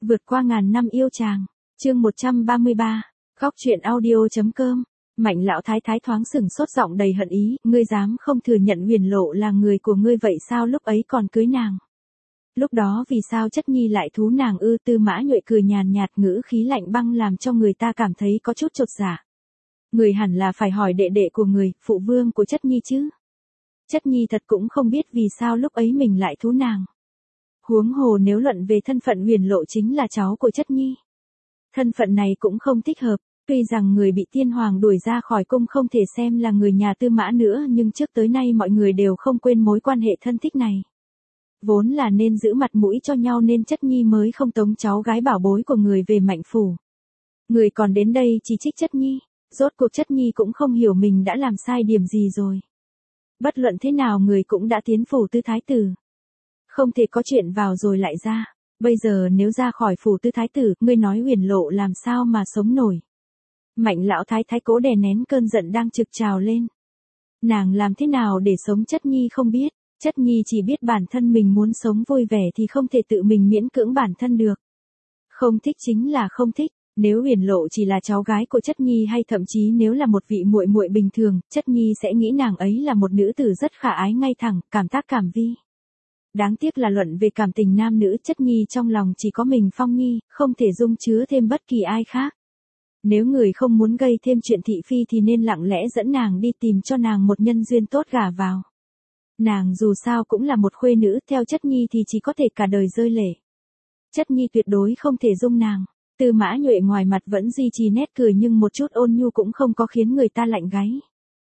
Vượt qua ngàn năm yêu chàng. Chương 133. Góc truyện audio.com. Mạnh lão thái thái thoáng sừng sốt giọng đầy hận ý, ngươi dám không thừa nhận Huyền Lộ là người của ngươi vậy sao lúc ấy còn cưới nàng? Lúc đó vì sao Chất Nhi lại thú nàng ư? Tư Mã Nhuệ cười nhàn nhạt, ngữ khí lạnh băng làm cho người ta cảm thấy có chút chột dạ. Người hẳn là phải hỏi đệ đệ của người, phụ vương của Chất Nhi chứ. Chất Nhi thật cũng không biết vì sao lúc ấy mình lại thú nàng. Huống hồ nếu luận về thân phận Huyền Lộ chính là cháu của Chất Nhi. Thân phận này cũng không thích hợp, tuy rằng người bị tiên hoàng đuổi ra khỏi cung không thể xem là người nhà Tư Mã nữa, nhưng trước tới nay mọi người đều không quên mối quan hệ thân thích này. Vốn là nên giữ mặt mũi cho nhau nên Chất Nhi mới không tống cháu gái bảo bối của người về Mạnh phủ. Người còn đến đây chỉ trích Chất Nhi, rốt cuộc Chất Nhi cũng không hiểu mình đã làm sai điểm gì rồi. Bất luận thế nào người cũng đã tiến phủ Tư thái tử. Không thể có chuyện vào rồi lại ra. Bây giờ nếu ra khỏi phủ Tư thái tử, ngươi nói Huyền Lộ làm sao mà sống nổi. Mạnh lão thái thái cố đè nén cơn giận đang trực trào lên. Nàng làm thế nào để sống Chất Nhi không biết. Chất Nhi chỉ biết bản thân mình muốn sống vui vẻ thì không thể tự mình miễn cưỡng bản thân được. Không thích chính là không thích. Nếu Huyền Lộ chỉ là cháu gái của Chất Nhi hay thậm chí nếu là một vị muội muội bình thường, Chất Nhi sẽ nghĩ nàng ấy là một nữ tử rất khả ái ngay thẳng, cảm tác cảm vi. Đáng tiếc là luận về cảm tình nam nữ, Chất Nhi trong lòng chỉ có mình Phong Nhi, không thể dung chứa thêm bất kỳ ai khác. Nếu người không muốn gây thêm chuyện thị phi thì nên lặng lẽ dẫn nàng đi tìm cho nàng một nhân duyên tốt gả vào. Nàng dù sao cũng là một khuê nữ, theo Chất Nhi thì chỉ có thể cả đời rơi lệ. Chất Nhi tuyệt đối không thể dung nàng. Tư Mã Nhuệ ngoài mặt vẫn duy trì nét cười nhưng một chút ôn nhu cũng không có khiến người ta lạnh gáy.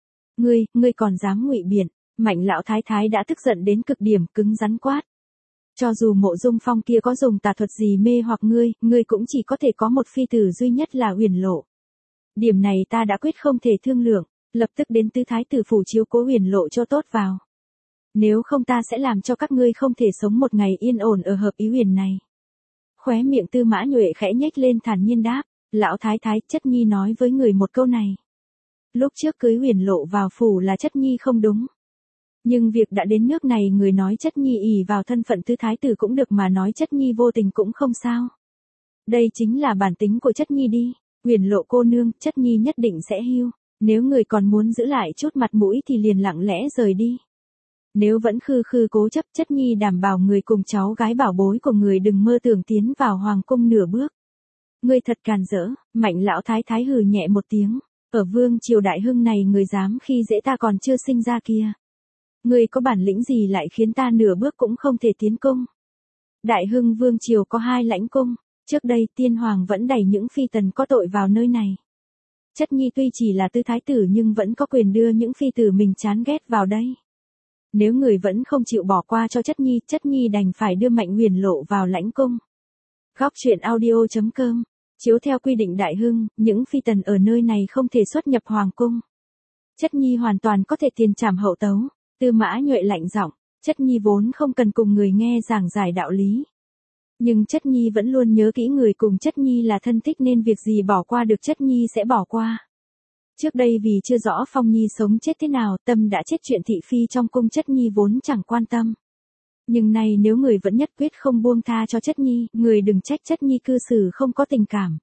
Ngươi còn dám ngụy biện. Mạnh lão thái thái đã tức giận đến cực điểm, cứng rắn quát. Cho dù Mộ Dung Phong kia có dùng tà thuật gì mê hoặc ngươi cũng chỉ có thể có một phi tử duy nhất là Huyền Lộ. Điểm này ta đã quyết không thể thương lượng, lập tức đến Tư thái tử phủ chiếu cố Huyền Lộ cho tốt vào. Nếu không ta sẽ làm cho các ngươi không thể sống một ngày yên ổn ở Hợp Ý Huyền này. Khóe miệng Tư Mã Nhuệ khẽ nhếch lên thản nhiên đáp, lão thái thái, Chất Nhi nói với người một câu này. Lúc trước cưới Huyền Lộ vào phủ là Chất Nhi không đúng. Nhưng việc đã đến nước này, người nói Chất Nhi ỷ vào thân phận Tư thái tử cũng được mà nói Chất Nhi vô tình cũng không sao. Đây chính là bản tính của Chất Nhi đi. Huyền Lộ cô nương, Chất Nhi nhất định sẽ hưu. Nếu người còn muốn giữ lại chút mặt mũi thì liền lặng lẽ rời đi. Nếu vẫn khư khư cố chấp, Chất Nhi đảm bảo người cùng cháu gái bảo bối của người đừng mơ tưởng tiến vào hoàng cung nửa bước. Ngươi thật càn rỡ. Mạnh lão thái thái hừ nhẹ một tiếng. Ở vương triều đại hưng này người dám khi dễ ta còn chưa sinh ra kia. Ngươi có bản lĩnh gì lại khiến ta nửa bước cũng không thể tiến cung. Đại hưng vương triều có 2 lãnh cung. Trước đây tiên hoàng vẫn đẩy những phi tần có tội vào nơi này. Chất Nhi tuy chỉ là Tư thái tử nhưng vẫn có quyền đưa những phi tử mình chán ghét vào đây. Nếu người vẫn không chịu bỏ qua cho Chất Nhi đành phải đưa Mạnh Huyền Lộ vào lãnh cung. Góc truyện audio.com. Chiếu theo quy định đại hưng, những phi tần ở nơi này không thể xuất nhập hoàng cung. Chất Nhi hoàn toàn có thể tiền trảm hậu tấu. Tư Mã Nhuệ lạnh giọng, Chất Nhi vốn không cần cùng người nghe giảng giải đạo lý. Nhưng Chất Nhi vẫn luôn nhớ kỹ người cùng Chất Nhi là thân thích nên việc gì bỏ qua được Chất Nhi sẽ bỏ qua. Trước đây vì chưa rõ Phong Nhi sống chết thế nào, tâm đã chết chuyện thị phi trong cung, Chất Nhi vốn chẳng quan tâm. Nhưng nay nếu người vẫn nhất quyết không buông tha cho Chất Nhi, người đừng trách Chất Nhi cư xử không có tình cảm.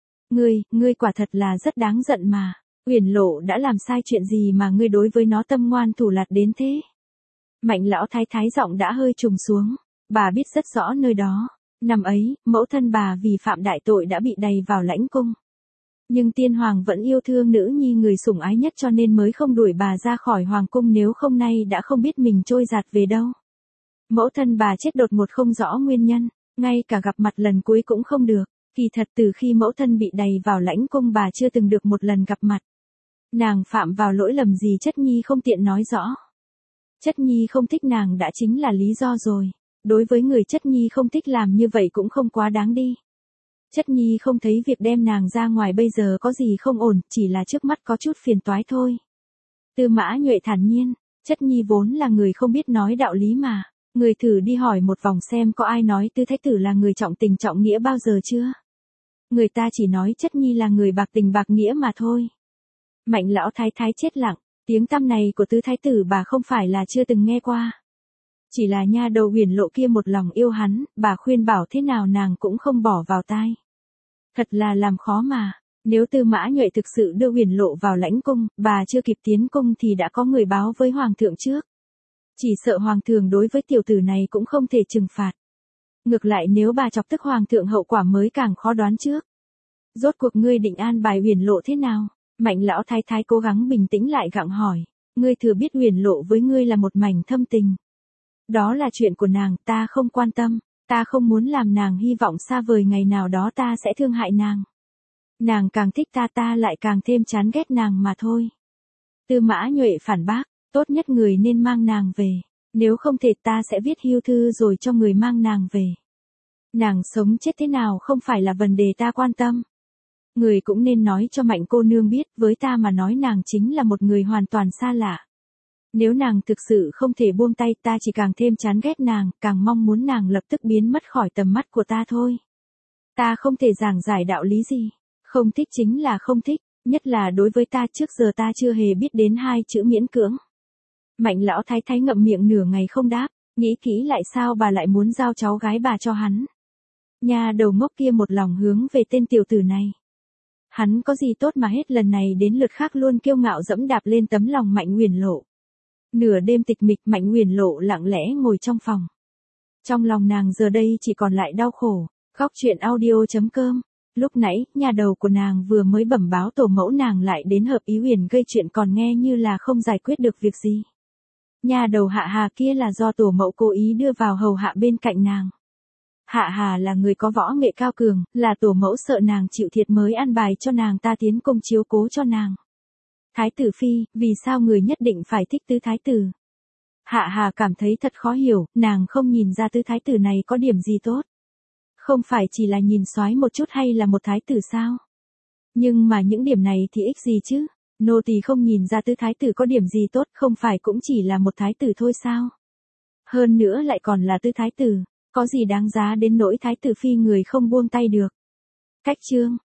Ngươi quả thật là rất đáng giận mà. Huyền Lộ đã làm sai chuyện gì mà ngươi đối với nó tâm ngoan thủ lạt đến thế? Mạnh lão thái thái giọng đã hơi trùng xuống. Bà biết rất rõ nơi đó. Năm ấy, mẫu thân bà vì phạm đại tội đã bị đày vào lãnh cung. Nhưng tiên hoàng vẫn yêu thương nữ nhi người sủng ái nhất cho nên mới không đuổi bà ra khỏi hoàng cung, nếu không nay đã không biết mình trôi giạt về đâu. Mẫu thân bà chết đột ngột không rõ nguyên nhân, ngay cả gặp mặt lần cuối cũng không được. Kỳ thật từ khi mẫu thân bị đày vào lãnh cung bà chưa từng được một lần gặp mặt. Nàng phạm vào lỗi lầm gì Chất Nhi không tiện nói rõ. Chất Nhi không thích nàng đã chính là lý do rồi. Đối với người Chất Nhi không thích làm như vậy cũng không quá đáng đi. Chất Nhi không thấy việc đem nàng ra ngoài bây giờ có gì không ổn, chỉ là trước mắt có chút phiền toái thôi. Tư Mã Nhuệ thản nhiên, Chất Nhi vốn là người không biết nói đạo lý mà. Người thử đi hỏi một vòng xem có ai nói Tư thái tử là người trọng tình trọng nghĩa bao giờ chưa? Người ta chỉ nói Chất Nhi là người bạc tình bạc nghĩa mà thôi. Mạnh lão thái thái chết lặng, tiếng tăm này của Tư thái tử bà không phải là chưa từng nghe qua. Chỉ là nha đầu Huyền Lộ kia một lòng yêu hắn, bà khuyên bảo thế nào nàng cũng không bỏ vào tai. Thật là làm khó mà. Nếu Tư Mã Nhuệ thực sự đưa Huyền Lộ vào lãnh cung, bà chưa kịp tiến cung thì đã có người báo với hoàng thượng trước. Chỉ sợ hoàng thượng đối với tiểu tử này cũng không thể trừng phạt. Ngược lại nếu bà chọc tức hoàng thượng hậu quả mới càng khó đoán trước. Rốt cuộc ngươi định an bài Huyền Lộ thế nào? Mạnh lão thái thái cố gắng bình tĩnh lại gặng hỏi. Ngươi thừa biết Huyền Lộ với ngươi là một mảnh thâm tình. Đó là chuyện của nàng, ta không quan tâm. Ta không muốn làm nàng hy vọng xa vời ngày nào đó ta sẽ thương hại nàng. Nàng càng thích ta lại càng thêm chán ghét nàng mà thôi. Tư Mã Nhuệ phản bác, tốt nhất người nên mang nàng về. Nếu không thể ta sẽ viết hưu thư rồi cho người mang nàng về. Nàng sống chết thế nào không phải là vấn đề ta quan tâm. Người cũng nên nói cho Mạnh cô nương biết, với ta mà nói nàng chính là một người hoàn toàn xa lạ. Nếu nàng thực sự không thể buông tay ta chỉ càng thêm chán ghét nàng, càng mong muốn nàng lập tức biến mất khỏi tầm mắt của ta thôi. Ta không thể giảng giải đạo lý gì. Không thích chính là không thích, nhất là đối với ta trước giờ ta chưa hề biết đến hai chữ miễn cưỡng. Mạnh lão thái thái ngậm miệng nửa ngày không đáp, nghĩ kỹ lại sao bà lại muốn giao cháu gái bà cho hắn. Nhà đầu ngốc kia một lòng hướng về tên tiểu tử này. Hắn có gì tốt mà hết lần này đến lượt khác luôn kiêu ngạo dẫm đạp lên tấm lòng Mạnh Huyền Lộ. Nửa đêm tịch mịch Mạnh Huyền Lộ lặng lẽ ngồi trong phòng. Trong lòng nàng giờ đây chỉ còn lại đau khổ. Góc truyện audio.com. Lúc nãy, nhà đầu của nàng vừa mới bẩm báo tổ mẫu nàng lại đến Hợp Ý Huyền gây chuyện còn nghe như là không giải quyết được việc gì. Nhà đầu Hạ Hà kia là do tổ mẫu cố ý đưa vào hầu hạ bên cạnh nàng. Hạ Hà là người có võ nghệ cao cường, là tổ mẫu sợ nàng chịu thiệt mới an bài cho nàng ta tiến công chiếu cố cho nàng. Thái tử phi, vì sao người nhất định phải thích tứ thái tử? Hạ Hà cảm thấy thật khó hiểu, nàng không nhìn ra tứ thái tử này có điểm gì tốt. Không phải chỉ là nhìn soái một chút hay là một thái tử sao? Nhưng mà những điểm này thì ích gì chứ? Nô tỳ không nhìn ra tứ thái tử có điểm gì tốt, không phải cũng chỉ là một thái tử thôi sao? Hơn nữa lại còn là tứ thái tử, có gì đáng giá đến nỗi thái tử phi người không buông tay được. Cách chương